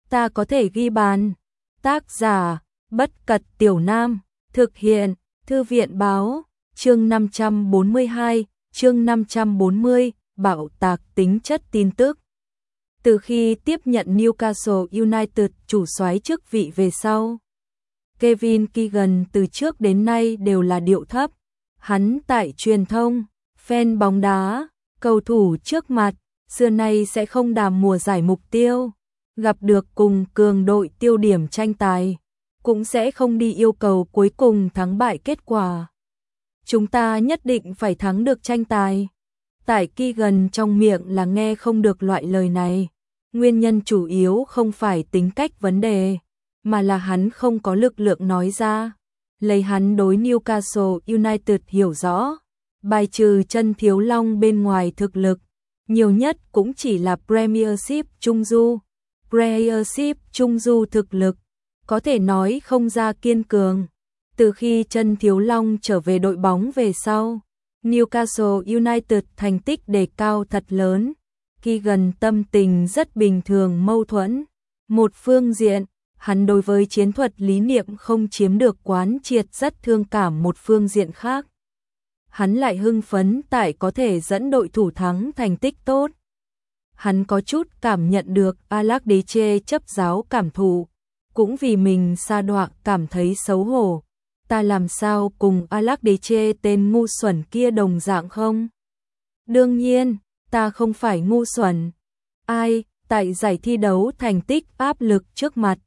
ta có thể ghi bàn. Tác giả, Bất Cật Tiểu Nam, thực hiện, Thư viện báo, chương 542, chương 540, bạo tạc tính chất tin tức. Từ khi tiếp nhận Newcastle United chủ soái chức vị về sau, Kevin Keegan từ trước đến nay đều là điệu thấp. Hắn tại truyền thông, fan bóng đá, cầu thủ trước mặt, xưa nay sẽ không đàm mùa giải mục tiêu, gặp được cùng cường đội tiêu điểm tranh tài, cũng sẽ không đi yêu cầu cuối cùng thắng bại kết quả. Chúng ta nhất định phải thắng được tranh tài. Tại Keegan trong miệng là nghe không được loại lời này. Nguyên nhân chủ yếu không phải tính cách vấn đề, mà là hắn không có lực lượng nói ra. Lấy hắn đối Newcastle United hiểu rõ, bài trừ Chân Thiếu Long bên ngoài thực lực, nhiều nhất cũng chỉ là Premiership Trung Du. Premiership Trung Du thực lực, có thể nói không ra kiên cường. Từ khi Chân Thiếu Long trở về đội bóng về sau, Newcastle United thành tích đề cao thật lớn. Keegan tâm tình rất bình thường mâu thuẫn. Một phương diện, hắn đối với chiến thuật lý niệm không chiếm được quán triệt rất thương cảm, một phương diện khác. Hắn lại hưng phấn tại có thể dẫn đội thủ thắng thành tích tốt. Hắn có chút cảm nhận được Allardyce chấp giáo cảm thụ, cũng vì mình sa đọa cảm thấy xấu hổ. Ta làm sao cùng Allardyce tên ngu xuẩn kia đồng dạng không? Đương nhiên, ta không phải ngu xuẩn. Ai, tại giải thi đấu thành tích áp lực trước mặt,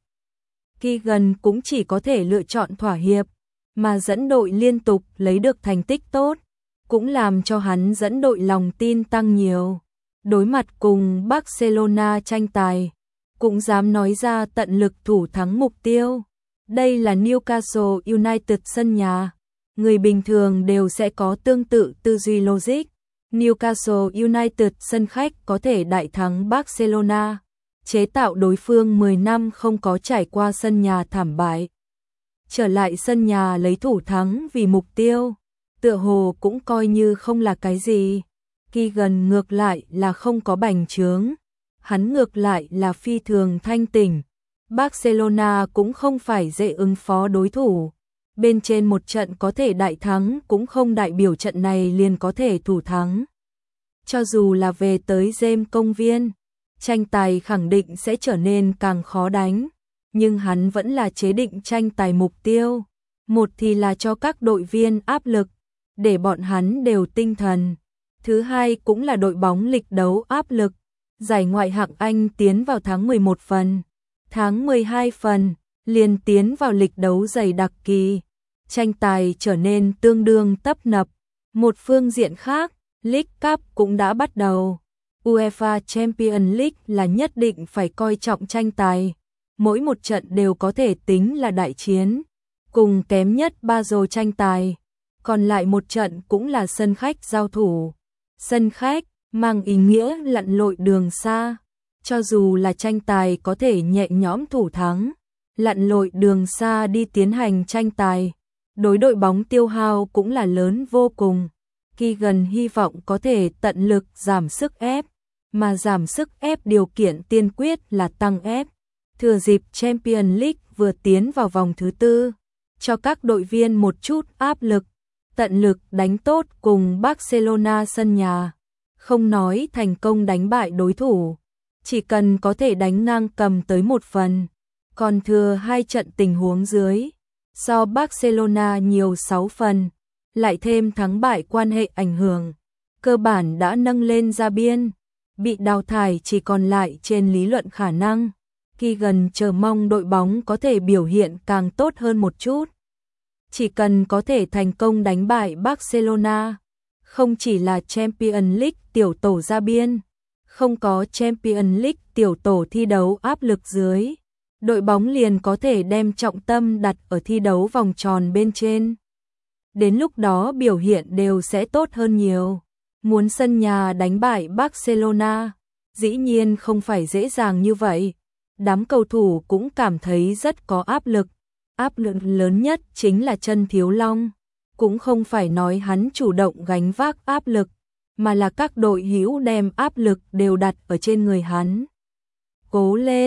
Keegan cũng chỉ có thể lựa chọn thỏa hiệp, mà dẫn đội liên tục lấy được thành tích tốt, cũng làm cho hắn dẫn đội lòng tin tăng nhiều. Đối mặt cùng Barcelona tranh tài, cũng dám nói ra tận lực thủ thắng mục tiêu. Đây là Newcastle United sân nhà, người bình thường đều sẽ có tương tự tư duy logic. Newcastle United sân khách có thể đại thắng Barcelona, chế tạo đối phương 10 năm không có trải qua sân nhà thảm bại. Trở lại sân nhà lấy thủ thắng vì mục tiêu, tựa hồ cũng coi như không là cái gì. Keegan ngược lại là không có bành trướng, hắn ngược lại là phi thường thanh tỉnh. Barcelona cũng không phải dễ ứng phó đối thủ. Bên trên một trận có thể đại thắng cũng không đại biểu trận này liền có thể thủ thắng. Cho dù là về tới James công viên, tranh tài khẳng định sẽ trở nên càng khó đánh, nhưng hắn vẫn là chế định tranh tài mục tiêu. Một thì là cho các đội viên áp lực, để bọn hắn đều tinh thần. Thứ hai cũng là đội bóng lịch đấu áp lực. Giải Ngoại hạng Anh tiến vào tháng 11 phần, tháng 12 phần, liền tiến vào lịch đấu dày đặc kỳ. Tranh tài trở nên tương đương tấp nập. Một phương diện khác, League Cup cũng đã bắt đầu. UEFA Champions League là nhất định phải coi trọng tranh tài. Mỗi một trận đều có thể tính là đại chiến. Cùng kém nhất 3 giờ tranh tài. Còn lại một trận cũng là sân khách giao thủ. Sân khách mang ý nghĩa lặn lội đường xa. Cho dù là tranh tài có thể nhẹ nhõm thủ thắng, lặn lội đường xa đi tiến hành tranh tài, đối đội bóng tiêu hao cũng là lớn vô cùng. Keegan hy vọng có thể tận lực giảm sức ép, mà giảm sức ép điều kiện tiên quyết là tăng ép. Thừa dịp Champions League vừa tiến vào vòng thứ tư, cho các đội viên một chút áp lực, tận lực đánh tốt cùng Barcelona sân nhà. Không nói thành công đánh bại đối thủ, chỉ cần có thể đánh ngang cầm tới một phần, còn thừa 2 trận tình huống dưới, so Barcelona nhiều 6 phần, lại thêm thắng bại quan hệ ảnh hưởng, cơ bản đã nâng lên ra biên, bị đào thải chỉ còn lại trên lý luận khả năng. Keegan chờ mong đội bóng có thể biểu hiện càng tốt hơn một chút. Chỉ cần có thể thành công đánh bại Barcelona, không chỉ là Champions League tiểu tổ ra biên, không có Champions League tiểu tổ thi đấu áp lực dưới, đội bóng liền có thể đem trọng tâm đặt ở thi đấu vòng tròn bên trên. Đến lúc đó biểu hiện đều sẽ tốt hơn nhiều. Muốn sân nhà đánh bại Barcelona, dĩ nhiên không phải dễ dàng như vậy. Đám cầu thủ cũng cảm thấy rất có áp lực. Áp lực lớn nhất chính là Chân Thiếu Long. Cũng không phải nói hắn chủ động gánh vác áp lực, mà là các đội hữu đem áp lực đều đặt ở trên người hắn. Cố lên,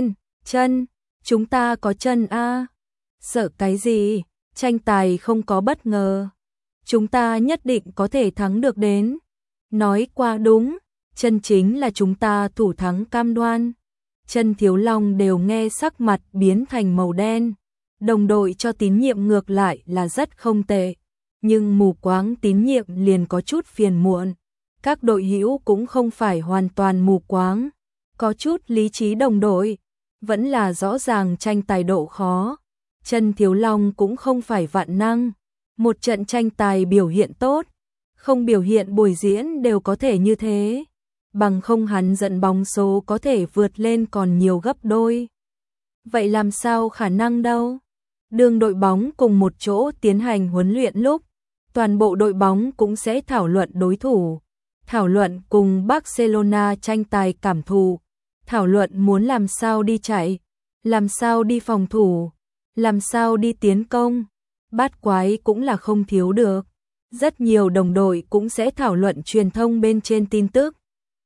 Chân, chúng ta có chân a. Sợ cái gì, tranh tài không có bất ngờ. Chúng ta nhất định có thể thắng được đến. Nói qua đúng, chân chính là chúng ta thủ thắng cam đoan. Chân Thiếu Long đều nghe sắc mặt biến thành màu đen. Đồng đội cho tín nhiệm ngược lại là rất không tệ. Nhưng mù quáng tín nhiệm liền có chút phiền muộn. Các đội hữu cũng không phải hoàn toàn mù quáng. Có chút lý trí đồng đội. Vẫn là rõ ràng tranh tài độ khó. Chân Thiếu Long cũng không phải vạn năng. Một trận tranh tài biểu hiện tốt. Không biểu hiện buổi diễn đều có thể như thế. Bằng không hắn dẫn bóng số có thể vượt lên còn nhiều gấp đôi. Vậy làm sao khả năng đâu? Đường đội bóng cùng một chỗ tiến hành huấn luyện lúc, toàn bộ đội bóng cũng sẽ thảo luận đối thủ, thảo luận cùng Barcelona tranh tài cảm thụ, thảo luận muốn làm sao đi chạy, làm sao đi phòng thủ, làm sao đi tiến công. Bát quái cũng là không thiếu được. Rất nhiều đồng đội cũng sẽ thảo luận truyền thông bên trên tin tức.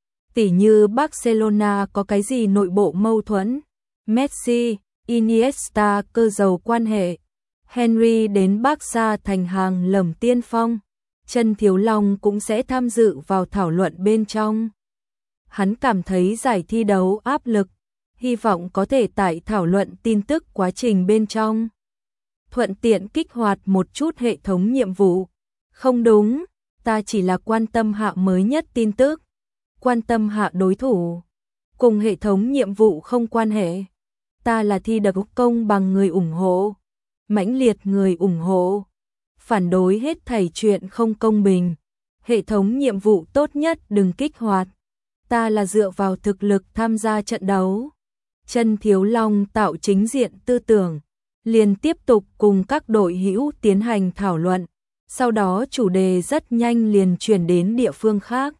Tỉ như Barcelona có cái gì nội bộ mâu thuẫn, Messi, Iniesta cơ dầu quan hệ, Henry đến Barca thành hàng lầm tiên phong, Chân Thiếu Long cũng sẽ tham dự vào thảo luận bên trong. Hắn cảm thấy giải thi đấu áp lực, hy vọng có thể tại thảo luận tin tức quá trình bên trong. Thuận tiện kích hoạt một chút hệ thống nhiệm vụ. Không đúng, ta chỉ là quan tâm hạ mới nhất tin tức, quan tâm hạ đối thủ, cùng hệ thống nhiệm vụ không quan hệ. Ta là thi đấu công bằng người ủng hộ, mãnh liệt người ủng hộ, phản đối hết thảy chuyện không công bình. Hệ thống nhiệm vụ tốt nhất đừng kích hoạt. Ta là dựa vào thực lực tham gia trận đấu. Chân Thiếu Long tạo chính diện tư tưởng, liền tiếp tục cùng các đội hữu tiến hành thảo luận. Sau đó chủ đề rất nhanh liền chuyển đến địa phương khác.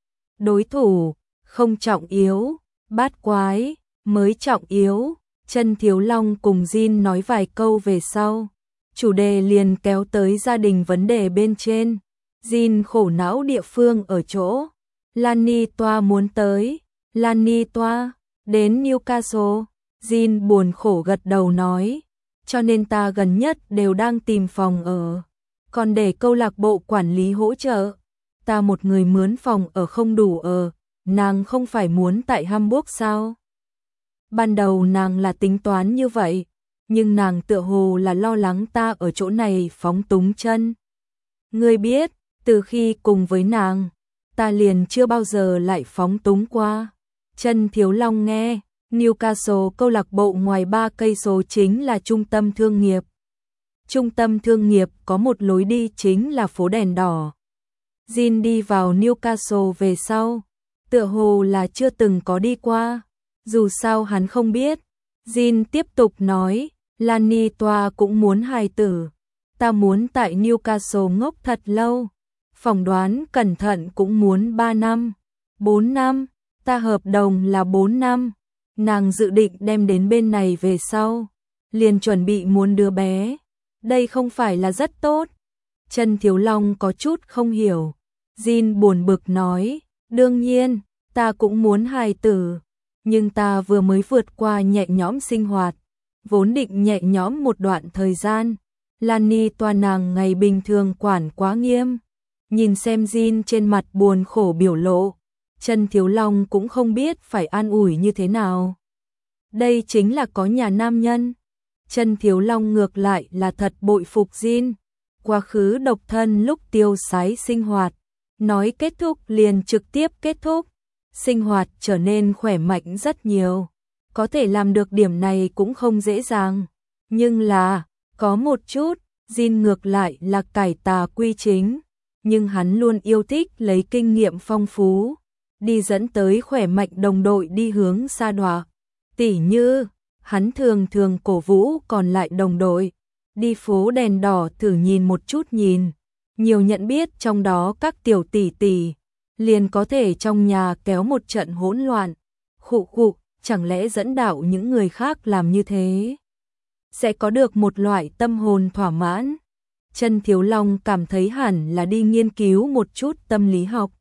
Đối thủ, không trọng yếu, bát quái, mới trọng yếu. Chân Thiếu Long cùng Jin nói vài câu về sau. Chủ đề liền kéo tới gia đình vấn đề bên trên. Jin khổ não địa phương ở chỗ. Lani Toa muốn tới. Lani Toa, đến Newcastle. Jin buồn khổ gật đầu nói. Cho nên ta gần nhất đều đang tìm phòng ở. Còn để câu lạc bộ quản lý hỗ trợ. Ta một người mướn phòng ở không đủ ở. Nàng không phải muốn tại Hamburg sao? Ban đầu nàng là tính toán như vậy, nhưng nàng tựa hồ là lo lắng ta ở chỗ này phóng túng chân. Ngươi biết, từ khi cùng với nàng, ta liền chưa bao giờ lại phóng túng qua. Chân Thiếu Long nghe, Newcastle câu lạc bộ ngoài 3 cây số chính là trung tâm thương nghiệp. Trung tâm thương nghiệp có một lối đi chính là phố đèn đỏ. Jin đi vào Newcastle về sau, tựa hồ là chưa từng có đi qua. Dù sao hắn không biết. Jin tiếp tục nói, Lani Toa cũng muốn hài tử. Ta muốn tại Newcastle ngốc thật lâu. Phỏng đoán cẩn thận cũng muốn 3 năm, 4 năm. Ta hợp đồng là 4 năm. Nàng dự định đem đến bên này về sau. Liền chuẩn bị muốn đứa bé. Đây không phải là rất tốt. Chân Thiếu Long có chút không hiểu. Jin buồn bực nói, đương nhiên, ta cũng muốn hài tử. Nhưng ta vừa mới vượt qua nhẹ nhõm sinh hoạt, vốn định nhẹ nhõm một đoạn thời gian. Lani Toa nàng ngày bình thường quản quá nghiêm. Nhìn xem Jin trên mặt buồn khổ biểu lộ, Chân Thiếu Long cũng không biết phải an ủi như thế nào. Đây chính là có nhà nam nhân. Chân Thiếu Long ngược lại là thật bội phục Jin. Quá khứ độc thân lúc tiêu sái sinh hoạt, nói kết thúc liền trực tiếp kết thúc. Sinh hoạt trở nên khỏe mạnh rất nhiều. Có thể làm được điểm này cũng không dễ dàng. Nhưng là, có một chút, Jin ngược lại là cải tà quy chính. Nhưng hắn luôn yêu thích lấy kinh nghiệm phong phú, đi dẫn tới khỏe mạnh đồng đội đi hướng xa đọa. Tỉ như, hắn thường thường cổ vũ còn lại đồng đội. Đi phố đèn đỏ thử nhìn một chút nhìn. Nhiều nhận biết trong đó các tiểu tỷ tỷ. Liền có thể trong nhà kéo một trận hỗn loạn. Khụ khụ, chẳng lẽ dẫn đạo những người khác làm như thế sẽ có được một loại tâm hồn thỏa mãn. Chân Thiếu Long cảm thấy hẳn là đi nghiên cứu một chút tâm lý học.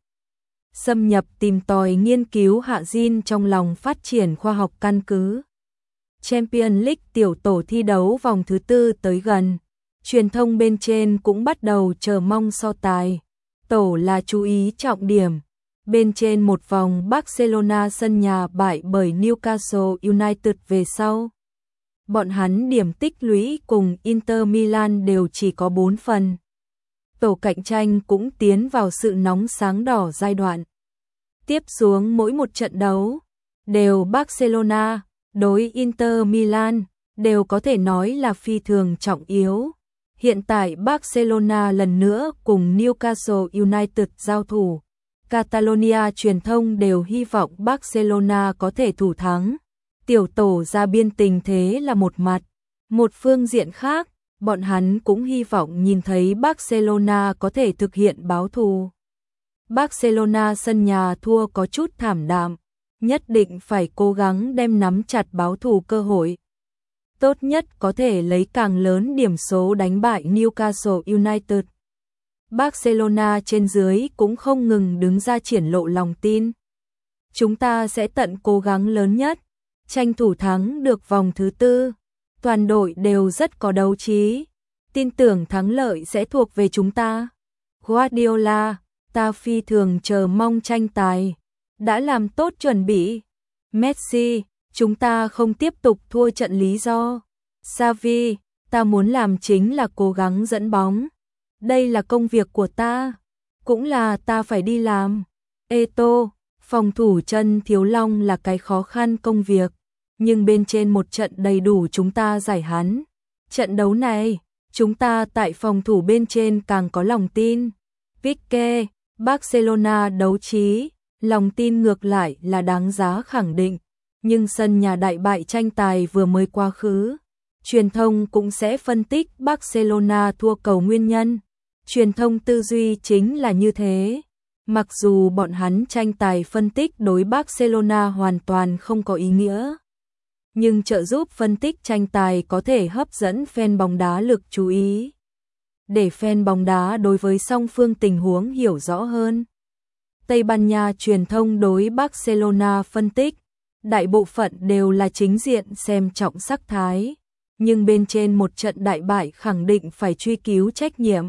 Xâm nhập tìm tòi nghiên cứu hạ Jin trong lòng phát triển khoa học căn cứ. Champions League tiểu tổ thi đấu vòng thứ tư tới gần. Truyền thông bên trên cũng bắt đầu chờ mong so tài. Tổ là chú ý trọng điểm. Bên trên một vòng Barcelona sân nhà bại bởi Newcastle United về sau. Bọn hắn điểm tích lũy cùng Inter Milan đều chỉ có 4 phần. Tổ cạnh tranh cũng tiến vào sự nóng sáng đỏ giai đoạn. Tiếp xuống mỗi một trận đấu, đều Barcelona đối Inter Milan, đều có thể nói là phi thường trọng yếu. Hiện tại Barcelona lần nữa cùng Newcastle United giao thủ. Catalonia truyền thông đều hy vọng Barcelona có thể thủ thắng. Tiểu tổ ra biên tình thế là một mặt. Một phương diện khác, bọn hắn cũng hy vọng nhìn thấy Barcelona có thể thực hiện báo thù. Barcelona sân nhà thua có chút thảm đạm, nhất định phải cố gắng đem nắm chặt báo thù cơ hội. Tốt nhất có thể lấy càng lớn điểm số đánh bại Newcastle United. Barcelona trên dưới cũng không ngừng đứng ra triển lộ lòng tin. Chúng ta sẽ tận cố gắng lớn nhất, tranh thủ thắng được vòng thứ tư. Toàn đội đều rất có đấu trí, tin tưởng thắng lợi sẽ thuộc về chúng ta. Guardiola, ta phi thường chờ mong tranh tài, đã làm tốt chuẩn bị. Messi, chúng ta không tiếp tục thua trận lý do. Xavi, ta muốn làm chính là cố gắng dẫn bóng. Đây là công việc của ta, cũng là ta phải đi làm. Eto'o, phòng thủ chân thiếu long là cái khó khăn công việc, nhưng bên trên một trận đầy đủ chúng ta giải hắn. Trận đấu này, chúng ta tại phòng thủ bên trên càng có lòng tin. Pique, Barcelona đấu trí, lòng tin ngược lại là đáng giá khẳng định, nhưng sân nhà đại bại tranh tài vừa mới quá khứ. Truyền thông cũng sẽ phân tích Barcelona thua cầu nguyên nhân. Truyền thông tư duy chính là như thế. Mặc dù bọn hắn tranh tài phân tích đối Barcelona hoàn toàn không có ý nghĩa, nhưng trợ giúp phân tích tranh tài có thể hấp dẫn fan bóng đá lực chú ý, để fan bóng đá đối với song phương tình huống hiểu rõ hơn. Tây Ban Nha truyền thông đối Barcelona phân tích, đại bộ phận đều là chính diện xem trọng sắc thái, nhưng bên trên một trận đại bại khẳng định phải truy cứu trách nhiệm.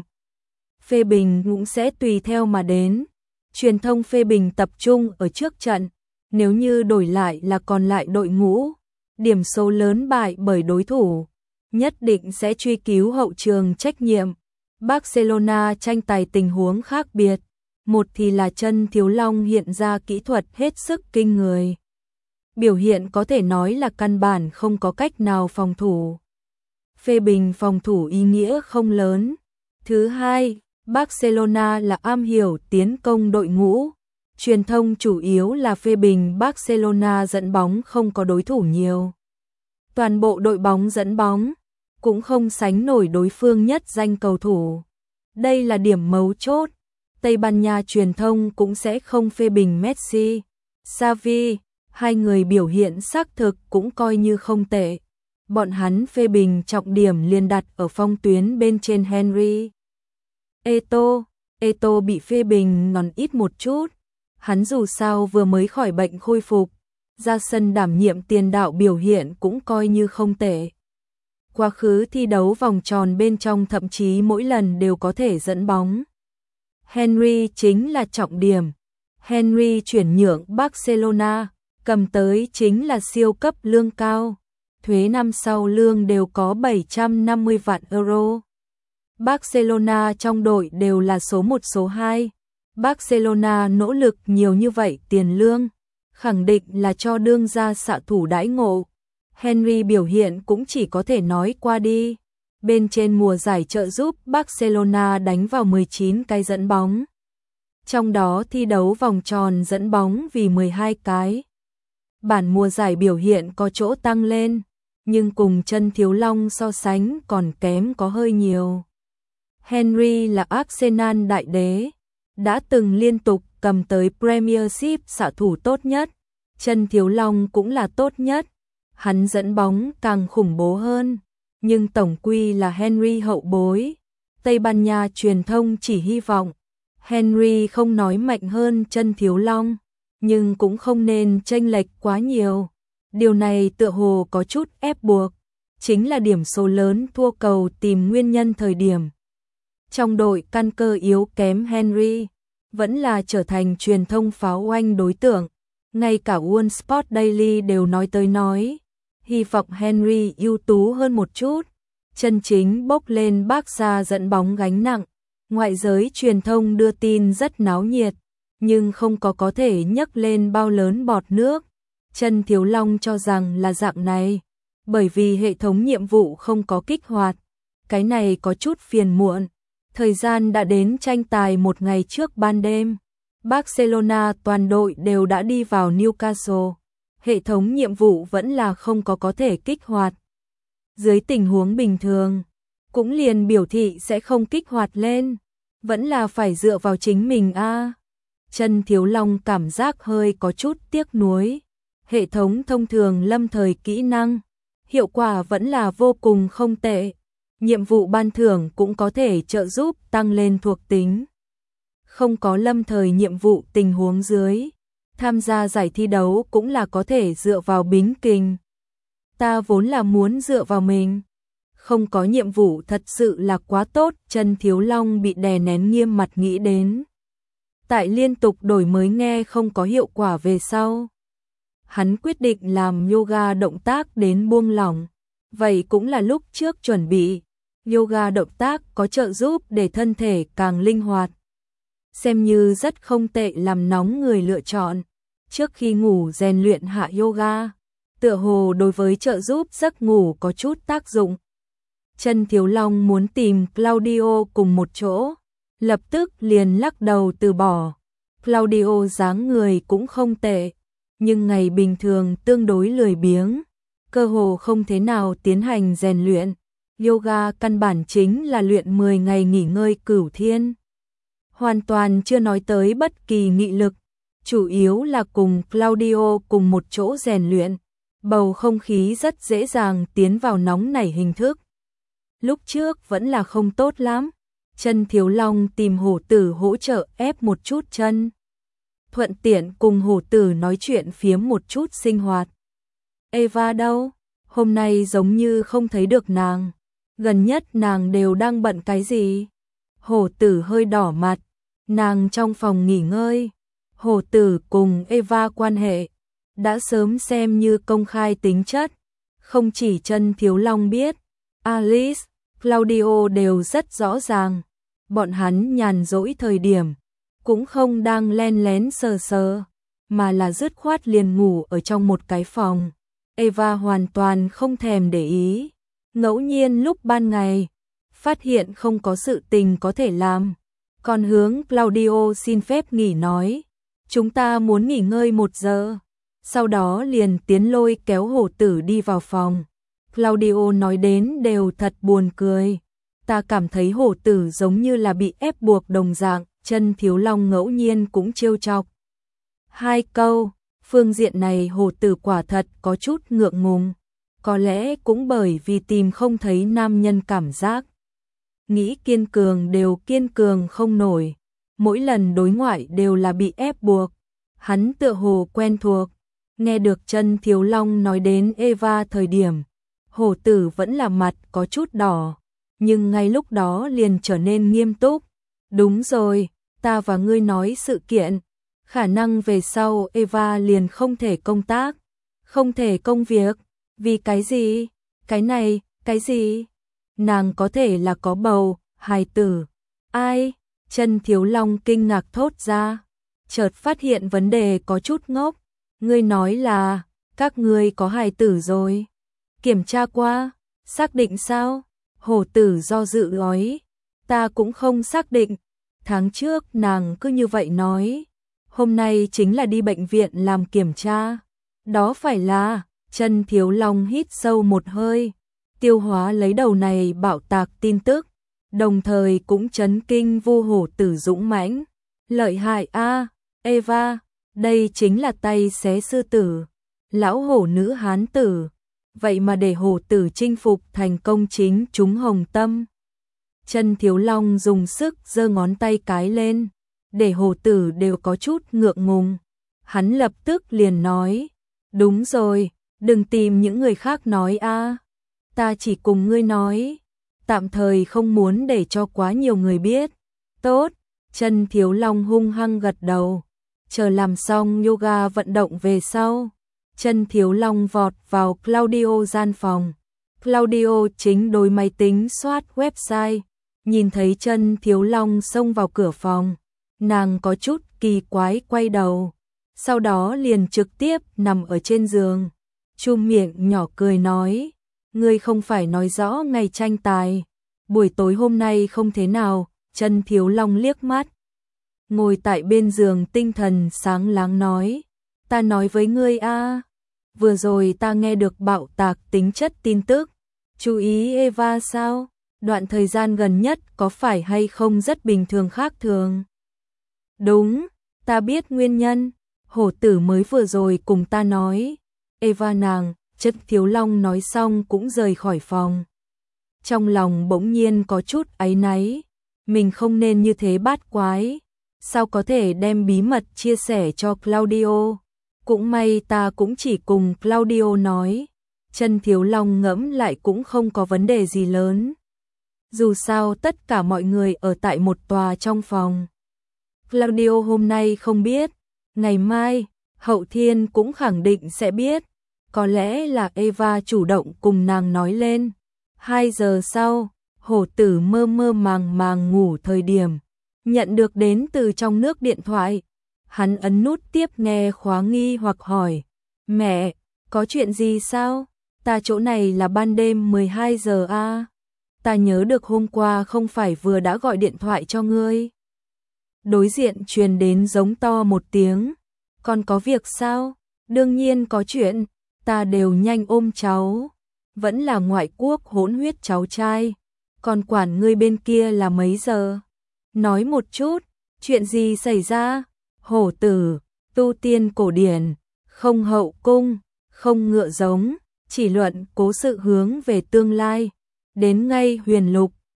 Phê bình cũng sẽ tùy theo mà đến. Truyền thông phê bình tập trung ở trước trận, nếu như đổi lại là còn lại đội ngũ, điểm số lớn bại bởi đối thủ, nhất định sẽ truy cứu hậu trường trách nhiệm. Barcelona tranh tài tình huống khác biệt, một thì là chân thiếu long hiện ra kỹ thuật hết sức kinh người. Biểu hiện có thể nói là căn bản không có cách nào phòng thủ. Phê bình phòng thủ ý nghĩa không lớn. Thứ hai, Barcelona là am hiểu tiến công đội ngũ. Truyền thông chủ yếu là phê bình Barcelona dẫn bóng không có đối thủ nhiều. Toàn bộ đội bóng dẫn bóng cũng không sánh nổi đối phương nhất danh cầu thủ. Đây là điểm mấu chốt. Tây Ban Nha truyền thông cũng sẽ không phê bình Messi, Xavi, hai người biểu hiện xác thực cũng coi như không tệ. Bọn hắn phê bình trọng điểm liền đặt ở phong tuyến bên trên Henry. Eto'o bị phê bình còn ít một chút. Hắn dù sao vừa mới khỏi bệnh khôi phục, ra sân đảm nhiệm tiền đạo biểu hiện cũng coi như không tệ. Quá khứ thi đấu vòng tròn bên trong thậm chí mỗi lần đều có thể dẫn bóng. Henry chính là trọng điểm. Henry chuyển nhượng Barcelona, cầm tới chính là siêu cấp lương cao. Thuế năm sau lương đều có 750 vạn euro. Barcelona trong đội đều là số 1 số 2. Barcelona nỗ lực nhiều như vậy tiền lương, khẳng định là cho đương gia xạ thủ đãi ngộ. Henry biểu hiện cũng chỉ có thể nói qua đi. Bên trên mùa giải trợ giúp Barcelona đánh vào 19 cái dẫn bóng. Trong đó thi đấu vòng tròn dẫn bóng vì 12 cái. Bản mùa giải biểu hiện có chỗ tăng lên, nhưng cùng chân thiếu long so sánh còn kém có hơi nhiều. Henry là Arsenal đại đế, đã từng liên tục cầm tới Premiership xạ thủ tốt nhất, chân thiếu long cũng là tốt nhất. Hắn dẫn bóng càng khủng bố hơn, nhưng tổng quy là Henry hậu bối. Tây Ban Nha truyền thông chỉ hy vọng Henry không nói mạnh hơn chân thiếu long, nhưng cũng không nên chênh lệch quá nhiều. Điều này tựa hồ có chút ép buộc, chính là điểm số lớn thua cầu tìm nguyên nhân thời điểm. Trong đội căn cơ yếu kém Henry, vẫn là trở thành truyền thông pháo oanh đối tượng. Ngay cả Wall Sport Daily đều nói, hy vọng Henry ưu tú hơn một chút, chân chính bốc lên Barca dẫn bóng gánh nặng. Ngoại giới truyền thông đưa tin rất náo nhiệt, nhưng không có thể nhấc lên bao lớn bọt nước. Trần Thiếu Long cho rằng là dạng này, bởi vì hệ thống nhiệm vụ không có kích hoạt, cái này có chút phiền muộn. Thời gian đã đến tranh tài một ngày trước ban đêm. Barcelona toàn đội đều đã đi vào Newcastle. Hệ thống nhiệm vụ vẫn là không có thể kích hoạt. Dưới tình huống bình thường, cũng liền biểu thị sẽ không kích hoạt lên. Vẫn là phải dựa vào chính mình a. Trần Thiếu Long cảm giác hơi có chút tiếc nuối. Hệ thống thông thường lâm thời kỹ năng, hiệu quả vẫn là vô cùng không tệ. Nhiệm vụ ban thưởng cũng có thể trợ giúp tăng lên thuộc tính. Không có lâm thời nhiệm vụ tình huống dưới, tham gia giải thi đấu cũng là có thể dựa vào bính kình. Ta vốn là muốn dựa vào mình. Không có nhiệm vụ thật sự là quá tốt, Trần Thiếu Long bị đè nén nghiêm mặt nghĩ đến. Tại liên tục đổi mới nghe không có hiệu quả về sau. Hắn quyết định làm yoga động tác đến buông lỏng. Vậy cũng là lúc trước chuẩn bị. Yoga động tác có trợ giúp để thân thể càng linh hoạt. Xem như rất không tệ làm nóng người lựa chọn. Trước khi ngủ rèn luyện hạ yoga, tựa hồ đối với trợ giúp giấc ngủ có chút tác dụng. Trần Thiếu Long muốn tìm Claudio cùng một chỗ, lập tức liền lắc đầu từ bỏ. Claudio dáng người cũng không tệ, nhưng ngày bình thường tương đối lười biếng, cơ hồ không thế nào tiến hành rèn luyện. Yoga căn bản chính là luyện 10 ngày nghỉ ngơi cửu thiên. Hoàn toàn chưa nói tới bất kỳ nghị lực, chủ yếu là cùng Claudio cùng một chỗ rèn luyện. Bầu không khí rất dễ dàng tiến vào nóng nảy hình thức. Lúc trước vẫn là không tốt lắm. Trần Thiếu Long tìm hổ tử hỗ trợ ép một chút chân. Thuận tiện cùng hổ tử nói chuyện phiếm một chút sinh hoạt. Eva đâu? Hôm nay giống như không thấy được nàng. Gần nhất nàng đều đang bận cái gì? Hổ tử hơi đỏ mặt. Nàng trong phòng nghỉ ngơi. Hổ tử cùng Eva quan hệ đã sớm xem như công khai tính chất. Không chỉ Trần Thiếu Long biết, Alice, Claudio đều rất rõ ràng. Bọn hắn nhàn rỗi thời điểm, cũng không đang len lén sờ sờ, mà là dứt khoát liền ngủ ở trong một cái phòng. Eva hoàn toàn không thèm để ý. Ngẫu nhiên lúc ban ngày, phát hiện không có sự tình có thể làm, còn hướng Claudio xin phép nghỉ nói, chúng ta muốn nghỉ ngơi 1 giờ. Sau đó liền tiến lôi kéo hổ tử đi vào phòng. Claudio nói đến đều thật buồn cười. Ta cảm thấy hổ tử giống như là bị ép buộc đồng dạng. Trần Thiếu Long ngẫu nhiên cũng trêu chọc 2 câu. Phương diện này hổ tử quả thật có chút ngượng ngùng. Có lẽ cũng bởi vì tìm không thấy nam nhân cảm giác. Nghĩ kiên cường đều kiên cường không nổi. Mỗi lần đối ngoại đều là bị ép buộc. Hắn tựa hồ quen thuộc. Nghe được Trần Thiếu Long nói đến Eva thời điểm, hổ tử vẫn là mặt có chút đỏ, nhưng ngay lúc đó liền trở nên nghiêm túc. Đúng rồi, ta và ngươi nói sự kiện, khả năng về sau Eva liền không thể công tác, không thể công việc. Vì cái gì? Cái này, cái gì? Nàng có thể là có bầu, hài tử. Ai? Trần Thiếu Long kinh ngạc thốt ra, chợt phát hiện vấn đề có chút ngốc. Ngươi nói là, các ngươi có hài tử rồi. Kiểm tra qua, xác định sao? Hổ tử do dự nói, ta cũng không xác định. Tháng trước nàng cứ như vậy nói. Hôm nay chính là đi bệnh viện làm kiểm tra. Đó phải là, Trần Thiếu Long hít sâu một hơi, tiêu hóa lấy đầu này bạo tạc tin tức, đồng thời cũng chấn kinh vu hổ tử dũng mãnh. Lợi hại a, Eva, đây chính là tay xé sư tử, lão hổ nữ hán tử. Vậy mà để hổ tử chinh phục thành công chính chúng hồng tâm. Trần Thiếu Long dùng sức giơ ngón tay cái lên, để hổ tử đều có chút ngượng ngùng. Hắn lập tức liền nói, đúng rồi, Đừng tìm những người khác nói a, ta chỉ cùng ngươi nói, tạm thời không muốn để cho quá nhiều người biết. Tốt, Chân Thiếu Long hung hăng gật đầu. Chờ làm xong yoga vận động về sau, Chân Thiếu Long vọt vào Claudio gian phòng. Claudio chính đối máy tính soát website, nhìn thấy Chân Thiếu Long xông vào cửa phòng, nàng có chút kỳ quái quay đầu, sau đó liền trực tiếp nằm ở trên giường, chum miệng nhỏ cười nói, ngươi không phải nói rõ ngày tranh tài, buổi tối hôm nay không thế nào. Chân Thiếu Long liếc mắt, ngồi tại bên giường tinh thần sáng láng nói, ta nói với ngươi a, vừa rồi ta nghe được bạo tạc tính chất tin tức, chú ý Eva sao, đoạn thời gian gần nhất có phải hay không rất bình thường khác thường. Đúng, ta biết nguyên nhân, hổ tử mới vừa rồi cùng ta nói, Eva nàng. Chân Thiếu Long nói xong cũng rời khỏi phòng. Trong lòng bỗng nhiên có chút áy náy, mình không nên như thế bát quái, sao có thể đem bí mật chia sẻ cho Claudio. Cũng may ta cũng chỉ cùng Claudio nói, Chân Thiếu Long ngẫm lại cũng không có vấn đề gì lớn. Dù sao tất cả mọi người ở tại một tòa trong phòng. Claudio hôm nay không biết, ngày mai, hậu thiên cũng khẳng định sẽ biết. Có lẽ là Eva chủ động cùng nàng nói lên. 2 giờ sau, hổ tử mơ mơ màng màng ngủ thời điểm, nhận được đến từ trong nước điện thoại. Hắn ấn nút tiếp nghe khóa nghi hoặc hỏi, mẹ, có chuyện gì sao? Ta chỗ này là ban đêm 12 giờ a. Ta nhớ được hôm qua không phải vừa đã gọi điện thoại cho ngươi. Đối diện truyền đến giống to một tiếng, còn có việc sao? Đương nhiên có chuyện. Ta đều nhanh ôm cháu, vẫn là ngoại quốc hỗn huyết cháu trai, còn quản ngươi bên kia là mấy giờ? Nói một chút, chuyện gì xảy ra? Hổ tử, tu tiên cổ điển, không hậu cung, không ngựa giống, chỉ luận cố sự hướng về tương lai, đến ngay huyền lục,